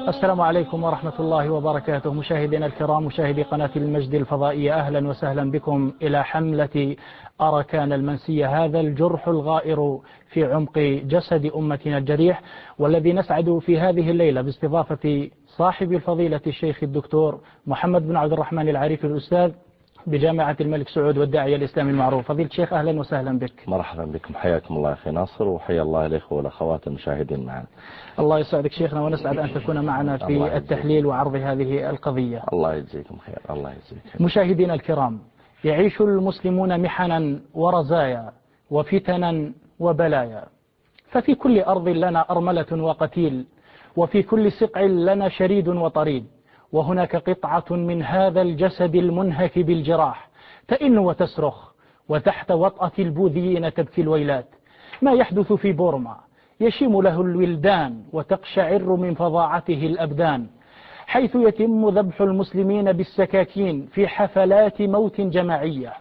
السلام عليكم ورحمة الله وبركاته. مشاهدينا الكرام، مشاهدي قناة المجد الفضائية، أهلا وسهلا بكم إلى حملة أركان المنسية، هذا الجرح الغائر في عمق جسد أمتنا الجريح، والذي نسعد في هذه الليلة باستضافة صاحب الفضيلة الشيخ الدكتور محمد بن عبد الرحمن العريفي، الأستاذ بجامعة الملك سعود والداعية الإسلامي المعروف. فضيلة الشيخ أهلا وسهلا بك. مرحبا بكم، حياكم الله أخي ناصر، وحيا الله الإخوة والأخوات المشاهدين معنا. الله يسعدك شيخنا، ونسعد أن تكون معنا في التحليل وعرض هذه القضية. الله يجزيكم خير. الله يجزيك خير. مشاهدينا الكرام، يعيش المسلمون محنا ورزايا وفتنا وبلايا، ففي كل أرض لنا أرملة وقتيل، وفي كل سقع لنا شريد وطريد، وهناك قطعة من هذا الجسد المنهك بالجراح تئن وتصرخ، وتحت وطأة البوذيين تبكي الويلات. ما يحدث في بورما يشيم له الولدان وتقشعر من فظاعته الأبدان، حيث يتم ذبح المسلمين بالسكاكين في حفلات موت جماعية،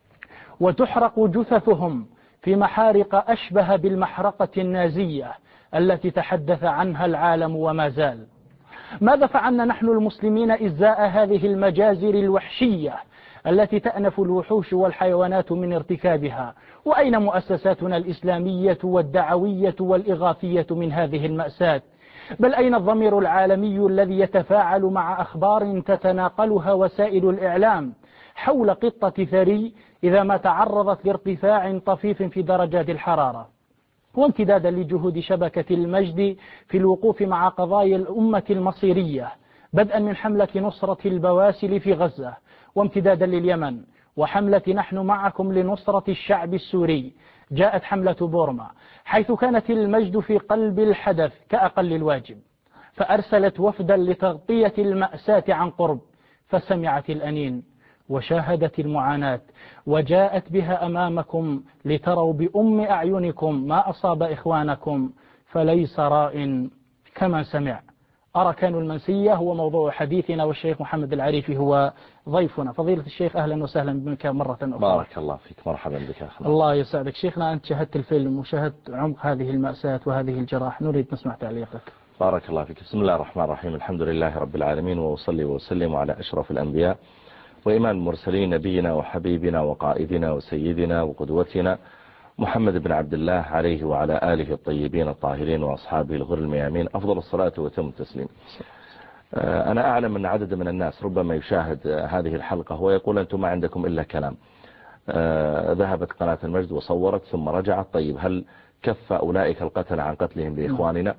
وتحرق جثثهم في محارق أشبه بالمحرقة النازية التي تحدث عنها العالم وما زال. ماذا فعلنا نحن المسلمين إزاء هذه المجازر الوحشية التي تأنف الوحوش والحيوانات من ارتكابها؟ وأين مؤسساتنا الإسلامية والدعوية والإغاثية من هذه المأساة؟ بل أين الضمير العالمي الذي يتفاعل مع أخبار تتناقلها وسائل الإعلام حول قطة ثري إذا ما تعرضت لارتفاع طفيف في درجات الحرارة؟ وامتدادا لجهود شبكة المجد في الوقوف مع قضايا الأمة المصيرية، بدءا من حملة نصرة البواسل في غزة، وامتدادا لليمن وحملة نحن معكم لنصرة الشعب السوري، جاءت حملة بورما، حيث كانت المجد في قلب الحدث كأقل الواجب، فأرسلت وفدا لتغطية المأساة عن قرب، فسمعت الأنين وشاهدت المعاناة، وجاءت بها أمامكم لتروا بأم أعينكم ما أصاب إخوانكم، فليس راء كما سمع. أركان المنسية هو موضوع حديثنا، والشيخ محمد العريفي هو ضيفنا. فضيلة الشيخ أهلا وسهلا بك مرة أخرى. بارك الله فيك، مرحبا بك أخي. الله يسعدك شيخنا، أنت شاهدت الفيلم وشاهدت عمق هذه المأساة وهذه الجراح، نريد نسمع تعليقك. بارك الله فيك. بسم الله الرحمن الرحيم، الحمد لله رب العالمين، وأصلي وسلم على أشرف الأنبياء وإمام المرسلين، نبينا وحبيبنا وقائدنا وسيدنا وقدوتنا محمد بن عبد الله عليه وعلى آله الطيبين الطاهرين وأصحابه الغر الميامين، أفضل الصلاة وتم التسليم. أنا أعلم أن عدد من الناس ربما يشاهد هذه الحلقة ويقول أنتم ما عندكم إلا كلام. ذهبت قناة المجد وصورت ثم رجعت. طيب، هل كف أولئك القتل عن قتلهم لإخواننا؟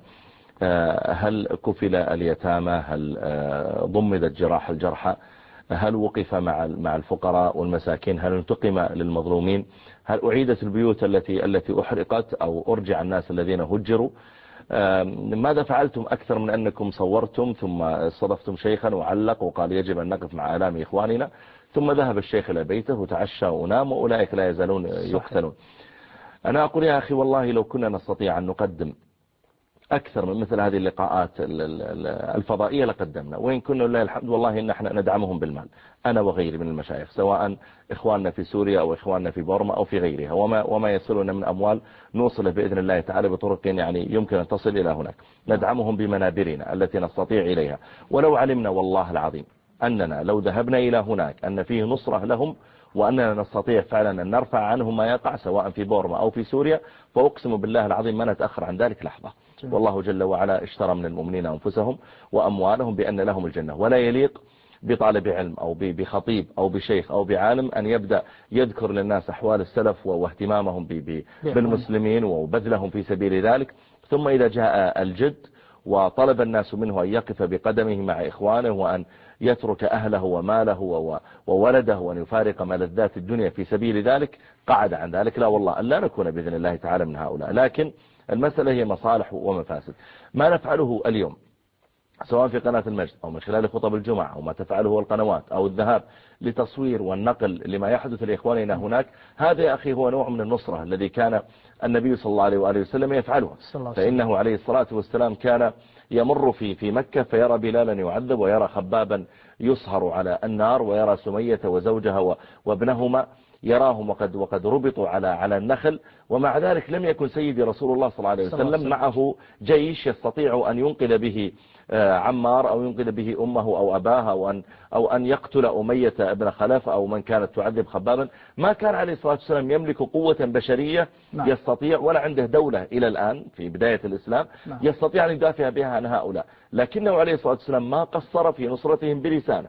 هل كفل اليتامى؟ هل ضمدت جراح الجرحى؟ هل وقف مع الفقراء والمساكين؟ هل انتقم للمظلومين؟ هل أعيدت البيوت التي أحرقت أو أرجع الناس الذين هجروا؟ ماذا فعلتم أكثر من أنكم صورتم ثم استضفتم شيخا وعلق وقال يجب أن نقف مع آلام إخواننا، ثم ذهب الشيخ إلى بيته وتعشى ونام، وأولئك لا يزالون يقتلون؟ أنا أقول يا أخي والله لو كنا نستطيع أن نقدم أكثر من مثل هذه اللقاءات الفضائية لقدمنا، وإن كنا لله الحمد والله إن احنا ندعمهم بالمال، أنا وغيري من المشايخ، سواء إخواننا في سوريا أو إخواننا في بورما أو في غيرها، وما يصلنا من أموال نوصله بإذن الله تعالى بطرق يعني يمكن أن تصل إلى هناك، ندعمهم بمنابرنا التي نستطيع إليها. ولو علمنا والله العظيم أننا لو ذهبنا إلى هناك أن فيه نصرة لهم، وأننا نستطيع فعلا أن نرفع عنهم ما يقع سواء في بورما أو في سوريا، فأقسم بالله العظيم ما نتأخر عن ذلك لحظة. والله جل وعلا اشترى من المؤمنين أنفسهم وأموالهم بأن لهم الجنة، ولا يليق بطالب علم أو بخطيب أو بشيخ أو بعالم أن يبدأ يذكر للناس أحوال السلف واهتمامهم بالمسلمين وبذلهم في سبيل ذلك، ثم إذا جاء الجد وطلب الناس منه أن يقف بقدمه مع إخوانه وأن يترك أهله وماله وولده وأن يفارق ملذات الدنيا في سبيل ذلك، قعد عن ذلك. لا والله أن لا نكون بإذن الله تعالى من هؤلاء، لكن المسألة هي مصالح ومفاسد. ما نفعله اليوم سواء في قناة المجد أو من خلال خطب الجمعة أو ما تفعله القنوات أو الذهاب لتصوير والنقل لما يحدث لإخواننا هناك، هذا يا أخي هو نوع من النصرة الذي كان النبي صلى الله عليه وآله وسلم يفعله. فإنه عليه الصلاة والسلام كان يمر في مكة فيرى بلالا يعذب، ويرى خبابا يصهر على النار، ويرى سمية وزوجها وابنهما يراهم وقد ربطوا على النخل، ومع ذلك لم يكن سيدي رسول الله صلى الله عليه وسلم معه جيش يستطيع أن ينقذ به عمار أو ينقذ به أمه أو أباها أو أن يقتل أمية ابن خلف أو من كانت تعذب خبابا. ما كان عليه الصلاة والسلام يملك قوة بشرية يستطيع، ولا عنده دولة إلى الآن في بداية الإسلام يستطيع أن يدافع بها عن هؤلاء، لكنه عليه الصلاة والسلام ما قصر في نصرتهم بلسانه،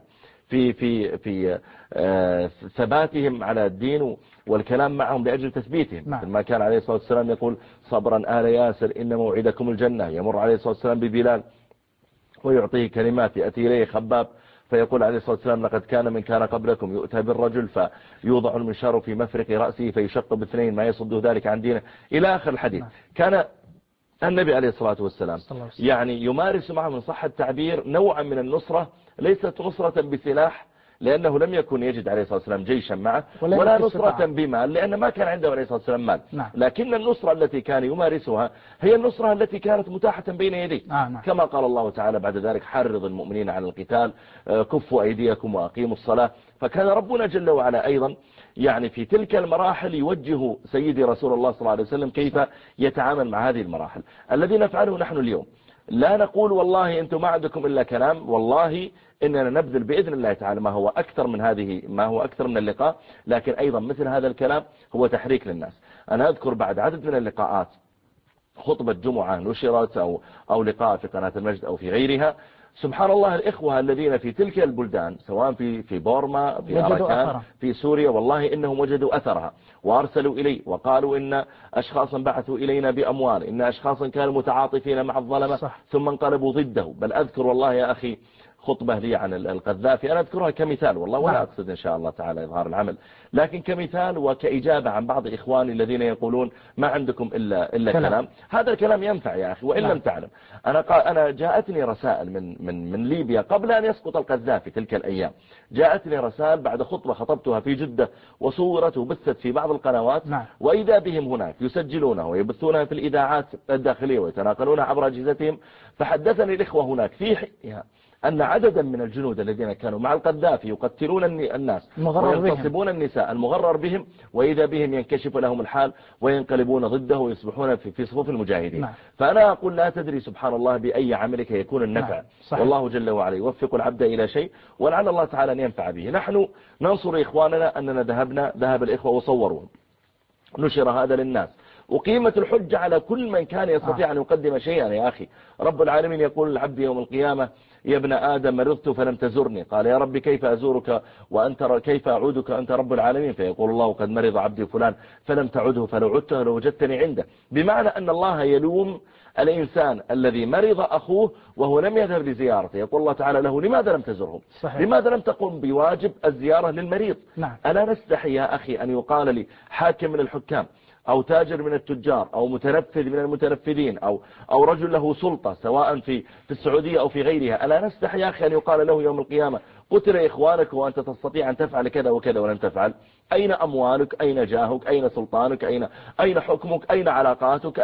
في ثباتهم على الدين والكلام معهم لأجل تثبيتهم. مثل ما كان عليه الصلاة والسلام يقول صبرا آل ياسر إن موعدكم الجنة. يمر عليه الصلاة والسلام ببلال ويعطيه كلمات، يأتي إليه خباب فيقول عليه الصلاة والسلام لقد كان قبلكم يؤتى بالرجل فيوضع المنشار في مفرق رأسه فيشق باثنين ما يصد ذلك عن دينه إلى آخر الحديث. كان النبي عليه الصلاة والسلام يعني يمارس معه من صح التعبير نوعا من النصرة، ليست نصرة بسلاح لأنه لم يكن يجد عليه الصلاة والسلام جيشا معه، ولا نصرة بمال لأن ما كان عنده عليه الصلاة والسلام مال. لكن النصرة التي كان يمارسها هي النصرة التي كانت متاحة بين يديه، كما قال الله تعالى بعد ذلك حرض المؤمنين على القتال، كفوا أيديكم وأقيموا الصلاة. فكان ربنا جل وعلا أيضا يعني في تلك المراحل يوجه سيدي رسول الله صلى الله عليه وسلم كيف يتعامل مع هذه المراحل. الذي نفعله نحن اليوم لا نقول والله أنتم ما عندكم إلا كلام، والله إننا نبذل بإذن الله تعالى ما هو أكثر من اللقاء، لكن أيضا مثل هذا الكلام هو تحريك للناس. أنا أذكر بعد عدد من اللقاءات خطبة جمعة نشرت أو لقاء في قناة المجد أو في غيرها، سبحان الله الإخوة الذين في تلك البلدان سواء في بورما في أراكان في سوريا، والله إنهم وجدوا أثرها وأرسلوا إلي وقالوا إن أشخاصا بعثوا إلينا بأموال، إن أشخاصا كانوا متعاطفين مع الظلمة ثم انقلبوا ضده. بل أذكر والله يا أخي خطبة لي عن القذافي، أنا أذكرها كمثال والله، ولا أقصد إن شاء الله تعالى إظهار العمل، لكن كمثال وكإجابة عن بعض إخواني الذين يقولون ما عندكم إلا كلام. هذا الكلام ينفع يا أخي وإن لم تعلم. أنا جاءتني رسائل من ليبيا قبل أن يسقط القذافي تلك الأيام، جاءتني رسائل بعد خطبة خطبتها في جدة وصورت وبثت في بعض القنوات، وإذا بهم هناك يسجلونها ويبثونها في الإذاعات الداخلية ويتناقلونها عبر أجهزتهم. فحدثني الإخوة هناك أن عددا من الجنود الذين كانوا مع القذافي يقتلون الناس ويغتصبون النساء المغرر بهم، وإذا بهم ينكشف لهم الحال وينقلبون ضده ويصبحون في صفوف المجاهدين. فأنا أقول لا تدري سبحان الله بأي عملك يكون النفع، والله جل وعلا يوفق العبد إلى شيء ولعل الله تعالى أن ينفع به. نحن ننصر إخواننا أننا ذهب الإخوة وصوروهم، نشر هذا للناس، وقيمة الحجة على كل من كان يستطيع أن يقدم شيئا. يا أخي رب العالمين يقول للعبد يوم القيامة يا ابن آدم مرضت فلم تزرني، قال يا رب كيف أزورك كيف أعودك أنت رب العالمين؟ فيقول الله قد مرض عبدي فلان فلم تعده فلو عدته لوجدتني عنده. بمعنى أن الله يلوم الإنسان الذي مرض أخوه وهو لم يذهب لزيارته، يقول الله تعالى له لماذا لم تزرهم؟ لماذا لم تقم بواجب الزيارة للمريض؟ ألا نستحي يا أخي أن يقال لي حاكم من الحكام أو تاجر من التجار أو متنفذ من المتنفذين أو رجل له سلطة سواء في السعودية أو في غيرها، ألا نستحي يا أخي أن يقال له يوم القيامة قتل إخوانك وأنت تستطيع أن تفعل كذا وكذا ولم تفعل؟ أين أموالك؟ أين جاهك؟ أين سلطانك؟ أين حكمك؟ أين علاقاتك؟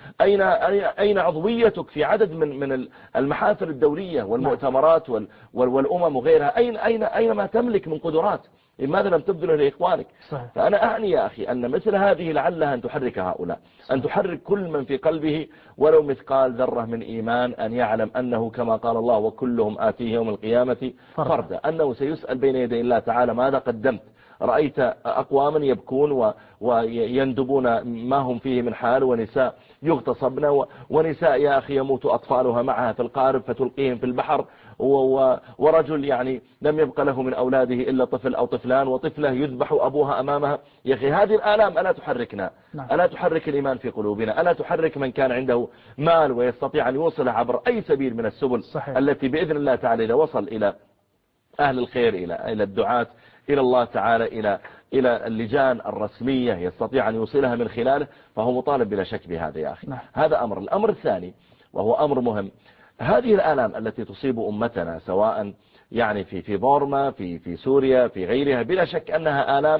أين عضويتك في عدد من المحافل الدولية والمؤتمرات والأمم وغيرها؟ أين ما تملك من قدرات؟ لماذا لم تبذله لإخوانك؟ فأنا أعني يا أخي أن مثل هذه لعلها أن تحرك هؤلاء، أن تحرك كل من في قلبه ولو مثقال ذرة من إيمان، أن يعلم أنه كما قال الله وكلهم آتيه يوم القيامة فردا، أنه سيسأل بين يدي الله تعالى ماذا قدمت. رأيت أقواما يبكون ويندبون ما هم فيه من حال، ونساء يغتصبن، ونساء يا أخي يموت أطفالها معها في القارب فتلقيهم في البحر، ورجل يعني لم يبق له من أولاده إلا طفل أو طفلان، وطفلة يذبح أبوها أمامها. يا أخي هذه الآلام ألا تحركنا؟ ألا تحرك الإيمان في قلوبنا؟ ألا تحرك من كان عنده مال ويستطيع أن يوصل عبر أي سبيل من السبل التي بإذن الله تعالى إذا وصل إلى أهل الخير إلى الدعاة إلى الله تعالى إلى اللجان الرسمية يستطيع أن يوصلها من خلاله، فهو مطالب بلا شك بهذا يا أخي. هذا أمر. الأمر الثاني وهو أمر مهم، هذه الآلام التي تصيب أمتنا سواء يعني في بورما في سوريا في غيرها، بلا شك أنها آلام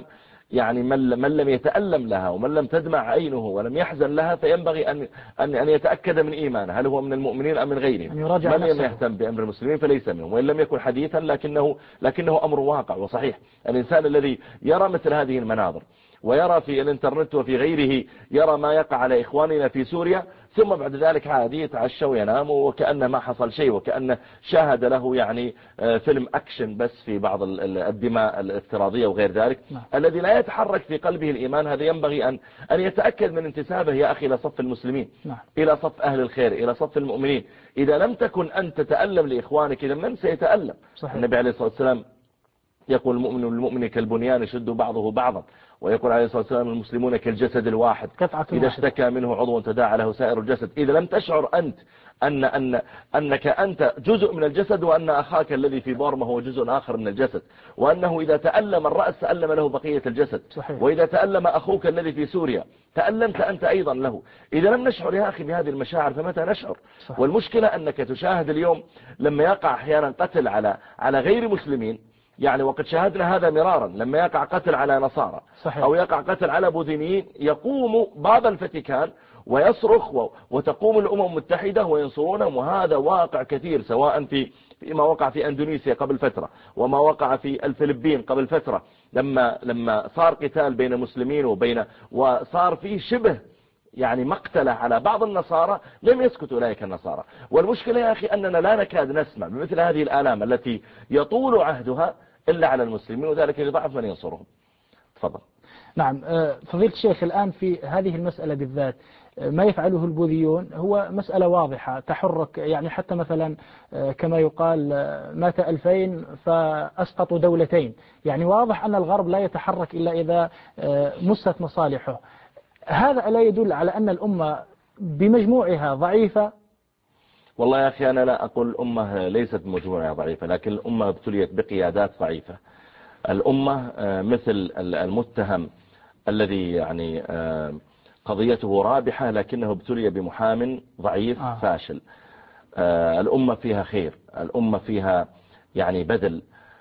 يعني من لم يتألم لها ومن لم تدمع عينه ولم يحزن لها فينبغي أن يتأكد من إيمانه، هل هو من المؤمنين أم من غيرهم. من لم يهتم بأمر المسلمين فليس منهم، وإن لم يكن حديثا لكنه أمر واقع وصحيح. الإنسان الذي يرى مثل هذه المناظر ويرى في الانترنت وفي غيره، يرى ما يقع على إخواننا في سوريا، ثم بعد ذلك عادي يتعشى وينام وكأن ما حصل شيء، وكأن شاهد له يعني فيلم أكشن بس في بعض الدماء الافتراضية وغير ذلك. الذي لا يتحرك في قلبه الإيمان هذا ينبغي أن يتأكد من انتسابه يا أخي إلى صف المسلمين، إلى صف أهل الخير، إلى صف المؤمنين. إذا لم تكن أنت تتألم لإخوانك إذا من سيتألم؟ النبي عليه الصلاة والسلام يقول المؤمن والمؤمن كالبنيان يشد بعضه بعضا، ويقول عليه الصلاة والسلام المسلمون كالجسد الواحد إذا اشتكى منه عضو تداعى له سائر الجسد. إذا لم تشعر أنت أنك أنت جزء من الجسد، وأن أخاك الذي في بورما هو جزء آخر من الجسد، وأنه إذا تألم الرأس تألم له بقية الجسد، وإذا تألم أخوك الذي في سوريا تألمت أنت أيضا له. إذا لم نشعر يا أخي بهذه المشاعر فمتى نشعر؟ والمشكلة أنك تشاهد اليوم لما يقع أحيانا قتل على غير مسلمين، يعني وقد شاهدنا هذا مرارا، لما يقع قتل على نصارى أو يقع قتل على بوذينيين يقوم بابا الفاتيكان ويصرخ وتقوم الأمم المتحدة وينصرونهم. وهذا واقع كثير، سواء فيما وقع في أندونيسيا قبل فترة، وما وقع في الفلبين قبل فترة، لما صار قتال بين المسلمين وصار فيه شبه يعني مقتله على بعض النصارى، لم يسكتوا أولئك النصارى. والمشكلة يا أخي أننا لا نكاد نسمع بمثل هذه الآلام التي يطول عهدها إلا على المسلمين، وذلك يضعف من ينصرهم. تفضل. نعم فضيلة الشيخ، الآن في هذه المسألة بالذات ما يفعله البوذيون هو مسألة واضحة تحرك، يعني حتى مثلا كما يقال مات 2000 فأسقطوا دولتين، يعني واضح أن الغرب لا يتحرك إلا إذا مست مصالحه. هذا ألا يدل على أن الأمة بمجموعها ضعيفة؟ والله يا أخي أنا لا أقول الأمة ليست مجموعة ضعيفة، لكن الأمة ابتليت بقيادات ضعيفة. الأمة مثل المتهم الذي يعني قضيته رابحة لكنه ابتلي بمحام ضعيف فاشل. الأمة فيها خير، الأمة فيها يعني بدل.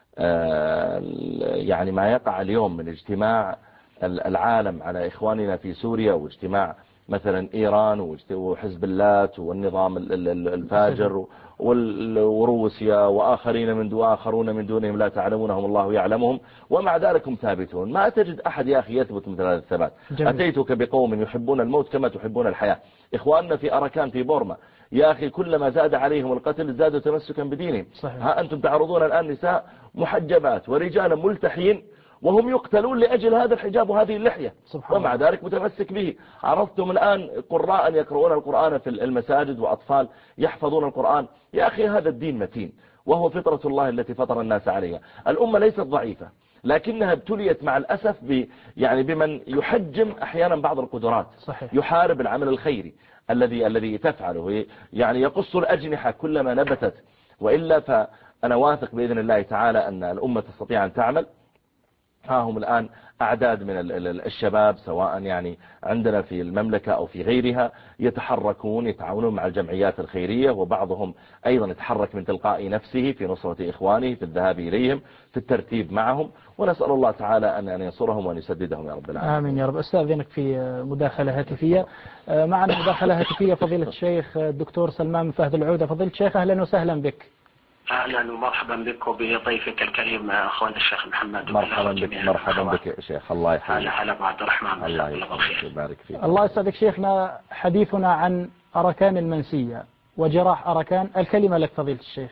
يعني ما يقع اليوم من اجتماع العالم على إخواننا في سوريا، واجتماع مثلا إيران وحزب الله والنظام الفاجر وروسيا وآخرون من دونهم لا تعلمونهم الله يعلمهم، ومع ذلك هم ثابتون. ما تجد أحد يا أخي يثبت مثل هذا الثبات. أتيتك بقوم يحبون الموت كما تحبون الحياة. إخواننا في أراكان في بورما يا أخي كلما زاد عليهم القتل زادوا تمسكا بدينهم. ها أنتم تعرضون الآن نساء محجبات ورجالا ملتحين وهم يقتلون لأجل هذا الحجاب وهذه اللحية، ومع ذلك متمسك به. عرفتم الآن قراء يقرؤون القرآن في المساجد وأطفال يحفظون القرآن. يا أخي هذا الدين متين، وهو فطرة الله التي فطر الناس عليها. الأمة ليست ضعيفة، لكنها ابتليت مع الأسف يعني بمن يحجم أحيانا بعض القدرات. يحارب العمل الخيري الذي تفعله، يعني يقص الأجنحة كلما نبتت. وإلا فأنا واثق بإذن الله تعالى أن الأمة تستطيع أن تعمل. ها هم الآن أعداد من الشباب سواء يعني عندنا في المملكة أو في غيرها يتحركون يتعاونون مع الجمعيات الخيرية، وبعضهم أيضا يتحرك من تلقاء نفسه في نصرة إخوانه، في الذهاب إليهم، في الترتيب معهم. ونسأل الله تعالى أن ينصرهم وأن يسددهم يا رب العالمين. آمين يا رب. أستاذنك في مداخلة هاتفية. معنا مداخلة هاتفية فضيلة الشيخ الدكتور سلمان فهد العودة. فضيلة الشيخ أهلا وسهلا بك. أهلا ومرحبا بك وبضيفك الكريم أخونا الشيخ محمد. مرحبا بك يا شيخ. الله يحييك. هلا أبو عبد الرحمن. الله يبارك فيك. الله يسعدك شيخنا. حديثنا عن أركان المنسية وجراح أركان. الكلمة لك فضيلة الشيخ.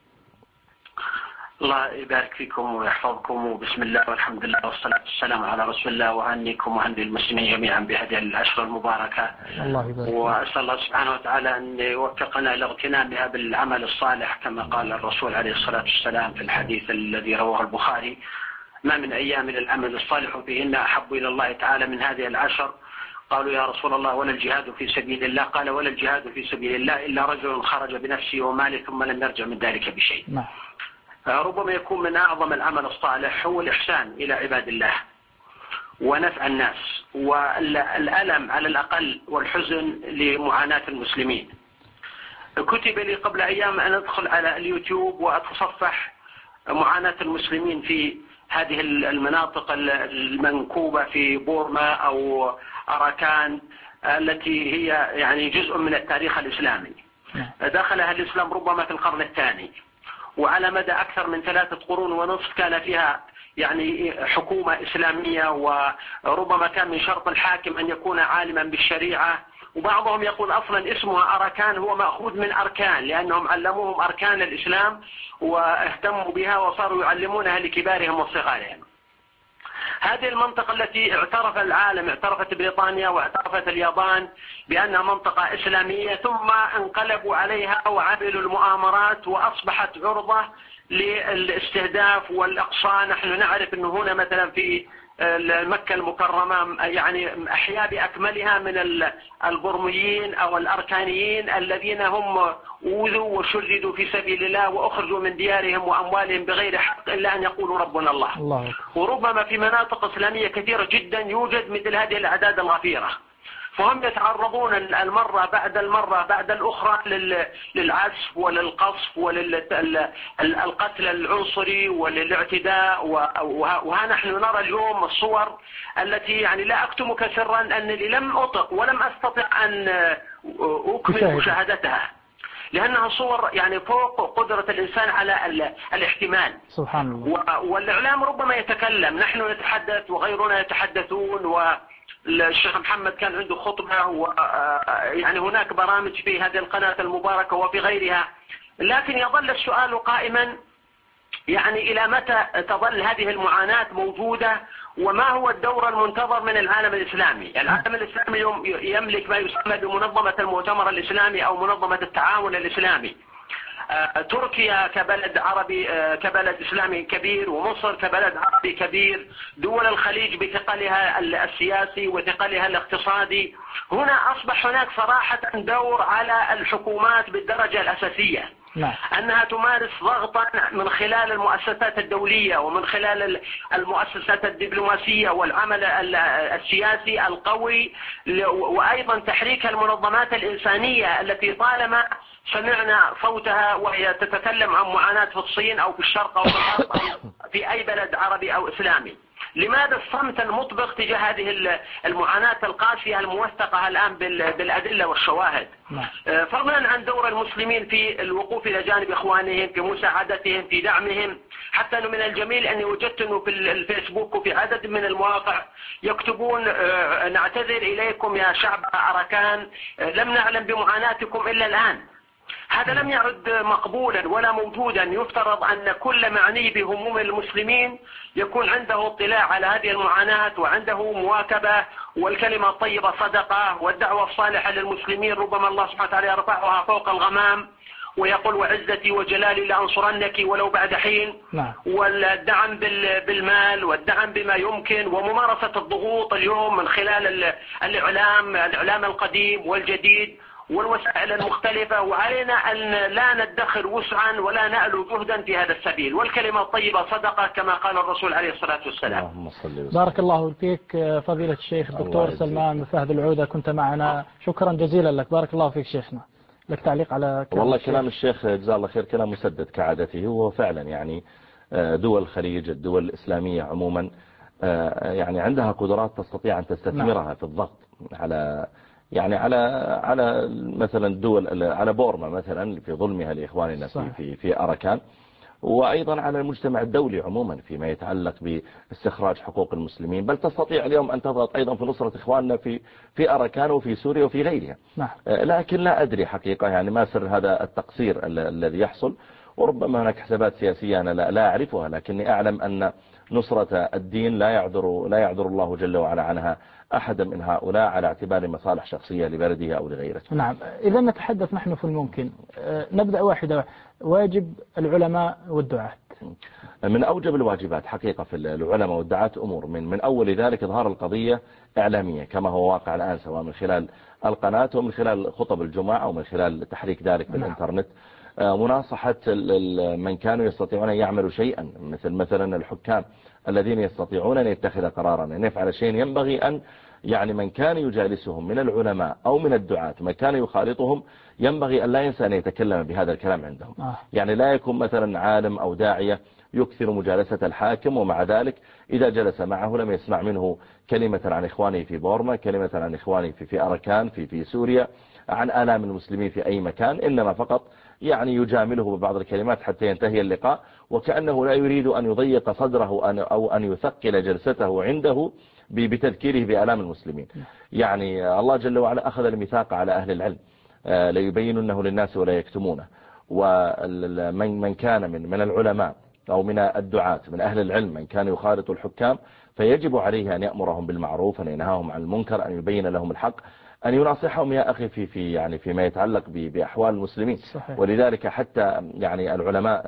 الله يبارك فيكم ويحفظكم، وبسم الله والحمد لله والصلاة والسلام على رسول الله، وأهنيكم وأهني المسلمين جميعا بهذه الأشهر المباركة. الله يبارك. وأسأل الله سبحانه وتعالى أن يوفقنا لاغتنامها بالعمل الصالح كما قال الرسول عليه الصلاة والسلام في الحديث الذي رواه البخاري: ما من أيام العمل الصالح فيهن أحب إلى الله تعالى من هذه العشر. قالوا يا رسول الله ولا الجهاد في سبيل الله؟ قال ولا الجهاد في سبيل الله إلا رجل خرج بنفسه وماله ثم لم يرجع من ذلك بشيء. ربما يكون من أعظم العمل الصالح هو الإحسان إلى عباد الله ونفع الناس، والألم على الأقل والحزن لمعاناة المسلمين. كتب لي قبل أيام أن أدخل على اليوتيوب وأتصفح معاناة المسلمين في هذه المناطق المنكوبة في بورما أو أراكان التي هي يعني جزء من التاريخ الإسلامي. دخلها الإسلام ربما في القرن الثاني، وعلى مدى أكثر من 3 قرون ونصف كان فيها يعني حكومة إسلامية، وربما كان من شرط الحاكم أن يكون عالما بالشريعة. وبعضهم يقول أصلا اسمها أراكان هو مأخوذ من أركان، لأنهم علموهم أركان الإسلام واهتموا بها وصاروا يعلمونها لكبارهم وصغارهم. هذه المنطقة التي اعترف العالم، اعترفت بريطانيا واعترفت اليابان بأنها منطقة إسلامية، ثم انقلبوا عليها وعملوا المؤامرات وأصبحت عرضة للاستهداف والإقصاء. نحن نعرف أنه هنا مثلا في مكة المكرمة يعني أحياء بأكملها من البرميين أو الأركانيين الذين هم أوذوا وشردوا في سبيل الله وأخرجوا من ديارهم وأموالهم بغير حق إلا أن يقولوا ربنا الله. وربما في مناطق إسلامية كثيرة جدا يوجد مثل هذه الأعداد الغفيرة، فهم يتعرضون المرة بعد المرة بعد الأخرى للعسف وللقصف وللقتل العنصري وللاعتداء. وها نحن نرى اليوم الصور التي يعني لا أكتمك سرا أنني لم أطق ولم أستطع أن أكمل مشاهدتها، لأنها صور يعني فوق قدرة الإنسان على الاحتمال. سبحان الله. والإعلام ربما يتكلم، نحن نتحدث وغيرنا يتحدثون، والشيخ محمد كان عنده خطبة، ويعني هناك برامج في هذه القناة المباركة وفي غيرها، لكن يظل السؤال قائما يعني إلى متى تظل هذه المعاناة موجودة، وما هو الدور المنتظر من العالم الإسلامي؟ العالم الإسلامي يملك ما يسمى بمنظمة المؤتمر الإسلامي أو منظمة التعاون الإسلامي. تركيا كبلد عربي كبلد إسلامي كبير، ومصر كبلد عربي كبير، دول الخليج بثقلها السياسي وثقلها الاقتصادي. هنا أصبح هناك صراحة دور على الحكومات بالدرجة الأساسية، أنها تمارس ضغطا من خلال المؤسسات الدولية ومن خلال المؤسسات الدبلوماسية والعمل السياسي القوي، وأيضا تحريك المنظمات الإنسانية التي طالما سمعنا صوتها وهي تتكلم عن معاناة في الصين أو في الشرق أو في الغرب أو في أي بلد عربي أو إسلامي. لماذا الصمت المطبق تجاه هذه المعاناة القاسية الموثقة الآن بالأدلة والشواهد؟ فضلا عن دور المسلمين في الوقوف إلى جانب إخوانهم، في مساعدتهم، في دعمهم. حتى أنه من الجميل أني وجدت أنه في الفيسبوك وفي عدد من المواقع يكتبون نعتذر إليكم يا شعب أراكان، لم نعلم بمعاناتكم إلا الآن. هذا لم يعد مقبولا ولا موجودا. يفترض أن كل معني بهموم المسلمين يكون عنده اطلاع على هذه المعاناة وعنده مواكبة، والكلمة الطيبة صدقة، والدعوة الصالحة للمسلمين ربما الله سبحانه وتعالى يرفعها فوق الغمام ويقول وعزتي وجلالي لأنصرنك ولو بعد حين. والدعم بالمال والدعم بما يمكن، وممارسة الضغوط اليوم من خلال الإعلام القديم والجديد والوسائل المختلفة. وعلينا أن لا ندخر وسعا ولا نألو جهدا في هذا السبيل، والكلمة الطيبة صدقة كما قال الرسول عليه الصلاة والسلام. بارك الله فيك فضيلة الشيخ الدكتور سلمان فهد العودة، كنت معنا، شكرا جزيلا لك. بارك الله فيك شيخنا. لك تعليق على كلام والله كلام الشيخ جزاه الله خير كلام مسدد كعادته. هو فعلا يعني دول الخليج، الدول الإسلامية عموما يعني عندها قدرات تستطيع أن تستثمرها في الضغط على يعني على مثلا الدول، على بورما مثلا في ظلمها لإخواننا في أراكان، وأيضا على المجتمع الدولي عموما فيما يتعلق باستخراج حقوق المسلمين. بل تستطيع اليوم أن تضغط أيضا في نصرة إخواننا في أراكان وفي سوريا وفي غيرها. لكن لا أدري حقيقة يعني ما سر هذا التقصير الذي يحصل، وربما هناك حسابات سياسية أنا لا أعرفها، لكني أعلم أن نصرة الدين لا يعذر الله جل وعلا عنها أحدا من هؤلاء على اعتبار مصالح شخصية لبلده أو لغيره. نعم. إذا نتحدث نحن في الممكن، نبدأ واحدة. واجب العلماء والدعاة. من أوجب الواجبات حقيقة في العلماء والدعاة أمور، من أول ذلك إظهار القضية إعلامية كما هو واقع الآن، سواء من خلال القناة ومن خلال خطب الجمعة أو من خلال تحريك ذلك في الإنترنت. مناصحة من كانوا يستطيعون أن يعملوا شيئا، مثلا الحكام الذين يستطيعون أن يتخذ قرارا أن يفعل شيء، ينبغي أن يعني من كان يجالسهم من العلماء أو من الدعاة من كان يخالطهم ينبغي أن لا ينسى أن يتكلم بهذا الكلام عندهم. يعني لا يكون مثلا عالم أو داعية يكثر مجالسة الحاكم، ومع ذلك إذا جلس معه لم يسمع منه كلمة عن إخوانه في بورما، كلمة عن إخوانه في أركان في سوريا، عن آلام المسلمين في أي مكان، إنما فقط يعني يجامله ببعض الكلمات حتى ينتهي اللقاء، وكأنه لا يريد أن يضيق صدره أو أن يثقل جلسته عنده بتذكيره بآلام المسلمين. يعني الله جل وعلا أخذ الميثاق على أهل العلم ليبيننه للناس ولا يكتمونه، ومن كان من العلماء أو من الدعاة من أهل العلم من كان يخالط الحكام فيجب عليه أن يأمرهم بالمعروف، أن ينهاهم عن المنكر، أن يبين لهم الحق، أن يناصحهم يا أخي يعني فيما يتعلق بأحوال المسلمين. صحيح. ولذلك حتى يعني العلماء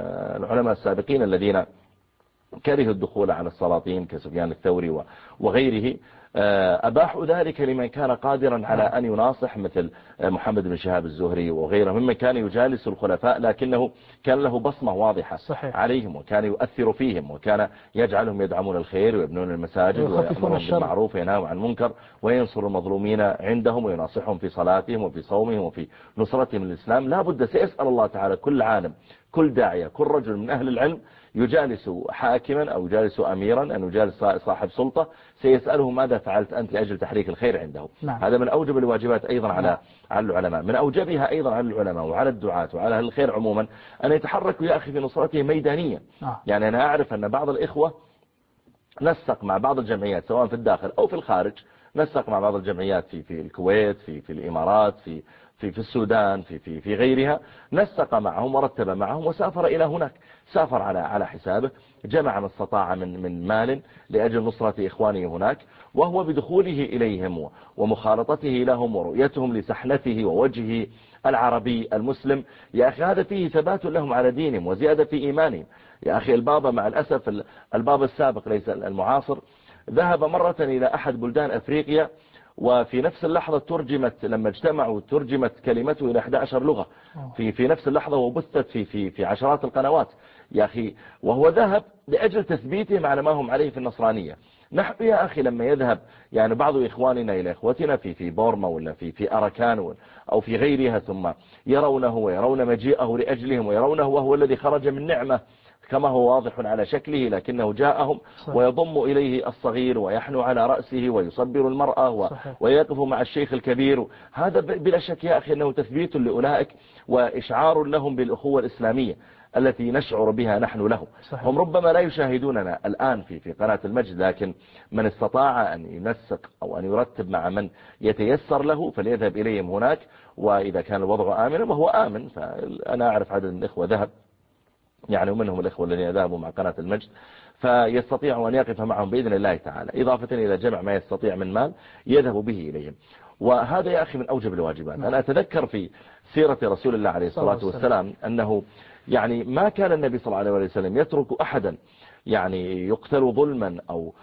السابقين الذين كرهوا الدخول على السلاطين كسفيان الثوري وغيره أباحوا ذلك لمن كان قادرا على أن يناصح، مثل محمد بن شهاب الزهري وغيره ممن كان يجالس الخلفاء لكنه كان له بصمة واضحة صحيح. عليهم، وكان يؤثر فيهم، وكان يجعلهم يدعمون الخير ويبنون المساجد ويأمرهم بالمعروف وينهون عن المنكر وينصر المظلومين عندهم ويناصحهم في صلاتهم وفي صومهم وفي نصرتهم للإسلام. لا بد سيسأل الله تعالى كل عالم، كل داعية، كل رجل من أهل العلم يجالس حاكما أو يجالس أميرا أن يجالس صاحب سلطة، سيسأله ماذا فعلت أنت لأجل تحريك الخير عنده. نعم. هذا من أوجب الواجبات أيضا على العلماء، من أوجبها أيضا على العلماء وعلى الدعاة وعلى أهل الخير عموما أن يتحركوا يا أخي في نصرته ميدانيا. يعني أنا أعرف أن بعض الإخوة نسق مع بعض الجمعيات سواء في الداخل أو في الخارج، نسق مع بعض الجمعيات في الكويت، في الإمارات، في السودان، في غيرها، نسق معهم ورتب معهم وسافر إلى هناك، سافر على حسابه، جمع ما استطاع من مال لأجل نصرة إخوانه هناك، وهو بدخوله إليهم ومخالطته لهم ورؤيتهم لسحنته ووجهه العربي المسلم، يا أخي هذا فيه ثبات لهم على دينهم وزيادة في إيمانهم. يا أخي البابا مع الأسف، البابا السابق ليس المعاصر، ذهب مرة إلى أحد بلدان أفريقيا، وفي نفس اللحظة ترجمت، لما اجتمعوا ترجمت كلمته إلى 11 لغة في نفس اللحظة، وبثت في عشرات القنوات يا أخي، وهو ذهب لأجل تثبيتهم على ما هم عليه في النصرانية. نحن يا أخي لما يذهب يعني بعض إخواننا إلى إخوتنا في بورما ولا في أركان أو في غيرها، ثم يرونه ويرون مجيئه لأجلهم ويرونه وهو الذي خرج من نعمة كما هو واضح على شكله، لكنه جاءهم ويضم إليه الصغير ويحنو على رأسه ويصبر المرأة ويقف مع الشيخ الكبير، هذا بلا شك يا أخي أنه تثبيت لأولئك وإشعار لهم بالأخوة الإسلامية التي نشعر بها نحن له. هم ربما لا يشاهدوننا الآن في قناة المجد، لكن من استطاع أن ينسق أو أن يرتب مع من يتيسر له فليذهب إليهم هناك، وإذا كان الوضع آمنا وهو آمن، فأنا أعرف عدد من الإخوة ذهب يعني، ومنهم الإخوة الذين ذهبوا مع قناة المجد، فيستطيع أن يقف معهم بإذن الله تعالى، إضافة إلى جمع ما يستطيع من مال يذهب به إليهم. وهذا يا أخي من أوجب الواجبات. أنا أتذكر في سيرة رسول الله عليه الصلاة والسلام أنه يعني ما كان النبي صلى الله عليه وسلم يترك أحدا يعني يقتل ظلما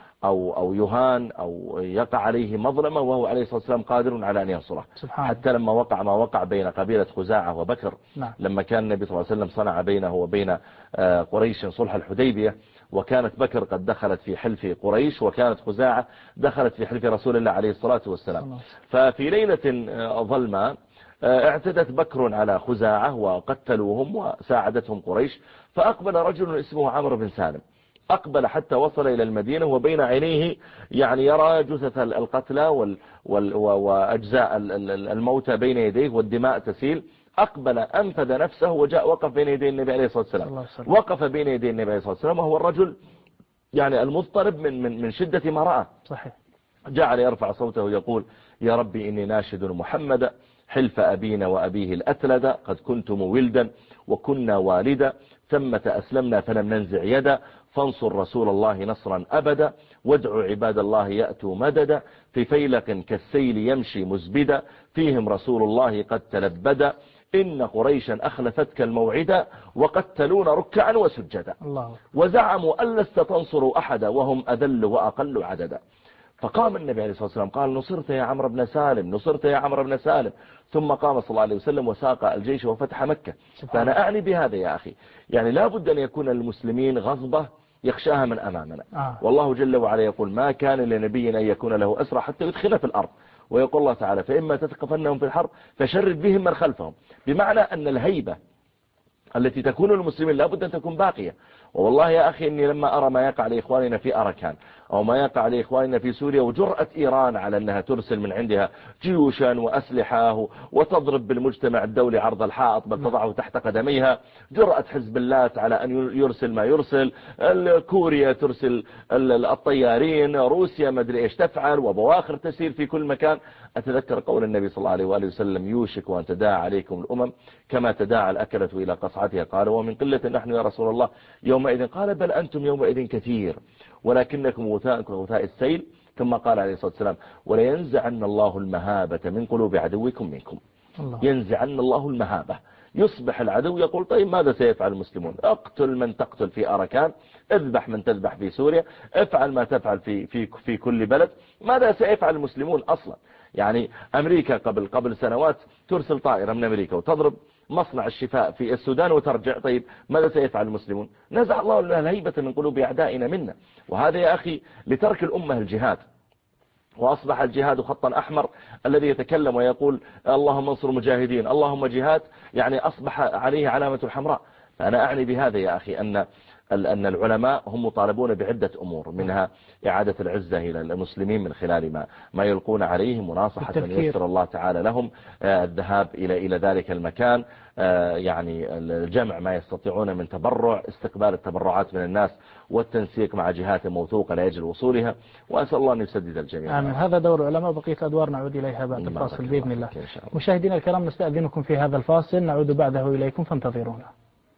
أو يهان أو يقع عليه مظلمة وهو عليه الصلاة والسلام قادر على أن ينصره. حتى لما وقع ما وقع بين قبيلة خزاعة وبكر، لما كان النبي صلى الله عليه وسلم صنع بينه وبين قريش صلح الحديبية، وكانت بكر قد دخلت في حلف قريش وكانت خزاعة دخلت في حلف رسول الله عليه الصلاة والسلام. ففي ليلة ظلمة اعتدت بكر على خزاعة وقتلوهم وساعدتهم قريش، فأقبل رجل اسمه عمرو بن سالم، أقبل حتى وصل إلى المدينة وبين عينيه يعني يرى جثث القتلى وأجزاء الموتى بين يديه والدماء تسيل، أقبل أنفذ نفسه وجاء وقف بين يدي النبي عليه الصلاة والسلام، وقف بين يدي النبي عليه الصلاة والسلام وهو الرجل يعني المضطرب من شدة ما رأى. صحيح. جعل يرفع صوته يقول: يا ربي إني ناشد محمد حلف أبينا وأبيه الأتلد، قد كنتم ولدا وكنا والدا، ثمة أسلمنا فلم ننزع يدا، فانصر رسول الله نصرا أبدا، وادعوا عباد الله يأتوا مددا، في فيلق كالسيل يمشي مزبدا، فيهم رسول الله قد تلبدا، إن قريشا أخلفتك الموعدا، وقتلون ركعا وسجدا، وزعموا أن لست تنصروا أحدا، وهم أذل وأقل عددا. فقام النبي عليه الصلاة والسلام قال: نصرت يا عمرو بن سالم، نصرت يا عمرو بن سالم. ثم قام صلى الله عليه وسلم وساق الجيش وفتح مكة. فأنا أعني بهذا يا أخي يعني لا بد أن يكون المسلمين غضبة يخشاها من أمامنا. والله جل وعلا يقول: ما كان لنبي أن يكون له أسرى حتى يدخل في الأرض. ويقول الله تعالى: فإما تثقفنهم في الحرب فشرد بهم من خلفهم. بمعنى أن الهيبة التي تكون للمسلمين لا بد أن تكون باقية، والله يا أخي إني لما أرى ما يقع لإخواننا في أركان أو ما يقع لإخواننا في سوريا وجرأة إيران على أنها ترسل من عندها جيوشا وأسلحة وتضرب بالمجتمع الدولي عرض الحائط بل تضعه تحت قدميها، جرأة حزب الله على أن يرسل ما يرسل، كوريا ترسل الطيارين، روسيا ما أدري إيش تفعل، وبواخر تسير في كل مكان. أتذكر قول النبي صلى الله عليه وآله وسلم: يوشك وأن تداعى عليكم الأمم كما تداعى الأكلة إلى قصعتها. قال: ومن قلة نحن يا رسول الله يومئذ؟ قال: بل أنتم يومئذ كثير ولكنكم غثاء كغثاء السيل. ثم قال عليه الصلاة والسلام: ولينزعن الله المهابة من قلوب عدوكم منكم. ينزعن الله المهابة، يصبح العدو يقول: طيب ماذا سيفعل المسلمون؟ اقتل من تقتل في أركان، اذبح من تذبح في سوريا، افعل ما تفعل في كل بلد. ماذا سيفعل المسلمون أصلا؟ يعني أمريكا قبل سنوات ترسل طائرة من أمريكا وتضرب مصنع الشفاء في السودان وترجع. طيب ماذا سيفعل المسلمون؟ نزع الله الهيبة من قلوب أعدائنا منا. وهذا يا أخي لترك الأمة الجهاد، وأصبح الجهاد خطا أحمر الذي يتكلم ويقول: اللهم انصر مجاهدين، اللهم جهاد، يعني أصبح عليه علامة حمراء. فأنا أعني بهذا يا أخي أن العلماء هم مطالبون بعدة أمور، منها إعادة العزة إلى المسلمين من خلال ما يلقون عليهم، مناصحة من يسر الله تعالى لهم، الذهاب إلى ذلك المكان، يعني الجمع ما يستطيعون من تبرع، استقبال التبرعات من الناس والتنسيق مع جهات موثوقة لأجل وصولها. وأسأل الله أن يسدد الجميع. آمين. هذا دور العلماء، بقية الأدوار نعود إليها بعد الفاصل بإذن الله. مشاهدينا الكرام، نستأذنكم في هذا الفاصل، نعود بعده إليكم فانتظرونا.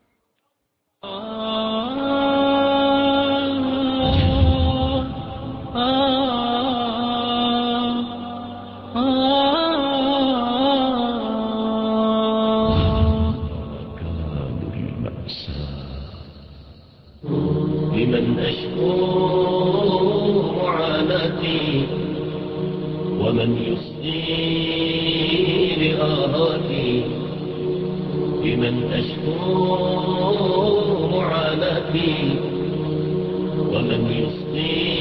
لمن أشكو معاناتي ومن يصغي لآهاتي، لمن أشكو معاناتي ومن يصغي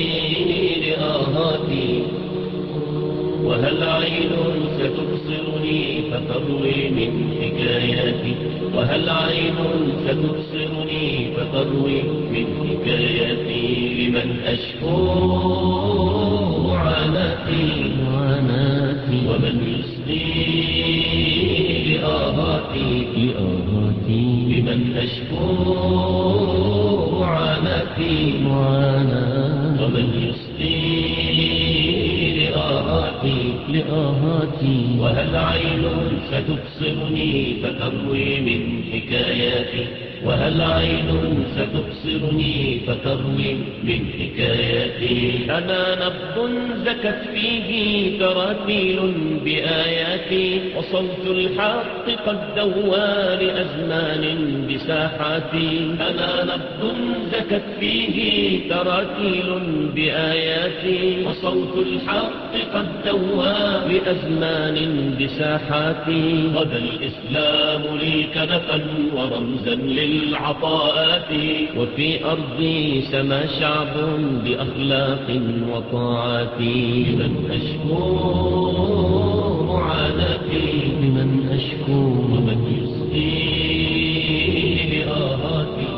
لآهاتي، وهل عين ستبصرني فتروي من حكاياتي، وهل عين ستبصرني فتروي من حكاياتي، لمن أشكو معاناتي ومن يصغي لآهاتي، لمن أشكو معاناتي ومن يصغي لآهاتي، وهل عين ستبصرني فتروي من حكاياتي، وهل عين ستبصرني فتروي من حكاياتي. أنا نبض زكت فيه تراتيل بآياتي، وصوت الحق قد دوى لأزمان بساحاتي. أنا نبض زكت فيه تراتيل بآياتي، وصوت الحق قد دوى لأزمان بساحاتي. غدا الإسلام لي كنفا ورمزا للعطاءات، وفي أرضي سما شعب بأخلاق وطاعات. لمن أشكو معاناتي لمن أشكو ومن يسقي لآهاتي.